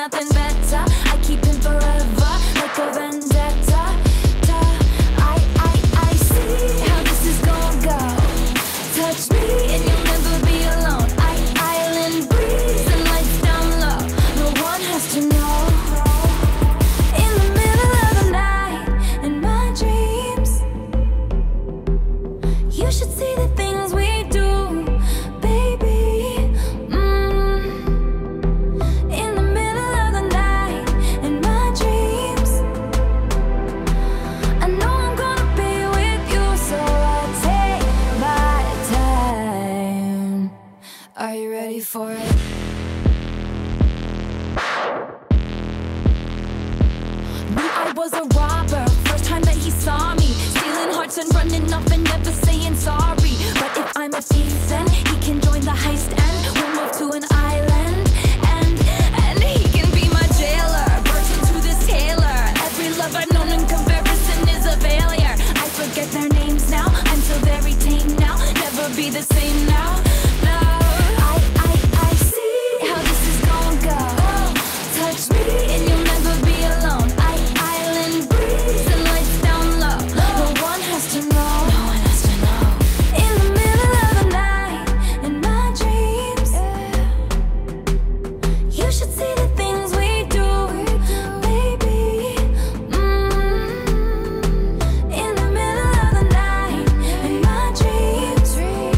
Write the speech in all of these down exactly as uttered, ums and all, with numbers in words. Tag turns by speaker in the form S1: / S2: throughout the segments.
S1: nothing better. I keep him forever, like a vendetta. Ta. I, I, I see how this is gonna go. Touch me and you'll never be alone. I, island breeze and lights down low. No one has to know. In the middle of the night, in my dreams, you should see the things we do, baby. Mm. In the middle of the night, in my dreams, I know I'm gonna be with you, so I take my time. Are you ready for it? Knew I was a robber, first time that he saw me, stealing hearts and running off and never saying sorry. But if I'm a thief, then he can join the heist and we'll move to an island. And, and he can be my jailer, virgin to this tailor. Every love I've known in comparison is a failure. I forget their names now, I'm so very tame now. Never be the same now, no. I, I, I see how this is gonna go. Touch me and you'll never be alone. I, island breeze and lights down low. No one has to know. No one has to know. In the middle of the night, in my dreams, you should see the things we do, baby. Mm. In the middle of the night, in my dreams,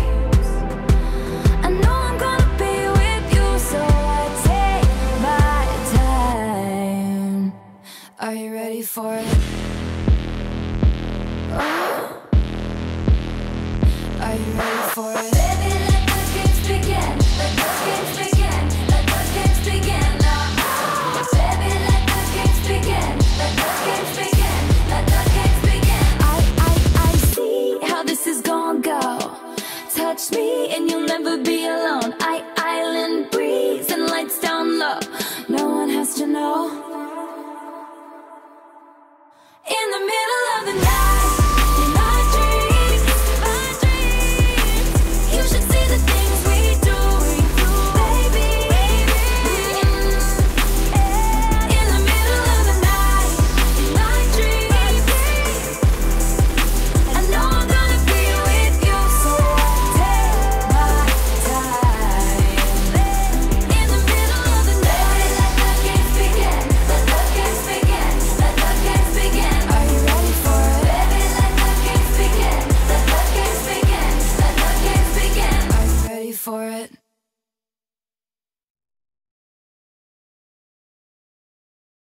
S1: I know I'm gonna be with you, so I take my time. Are you ready for it? Oh. Are you ready for it? Baby, let the games begin. Let the games begin. Let the games begin now. Baby, let the games begin. Let the games begin. Let the games begin. I, I, I see how this is gonna go. Touch me and you'll never be alone. I, island breeze and lights down low. No one has to know.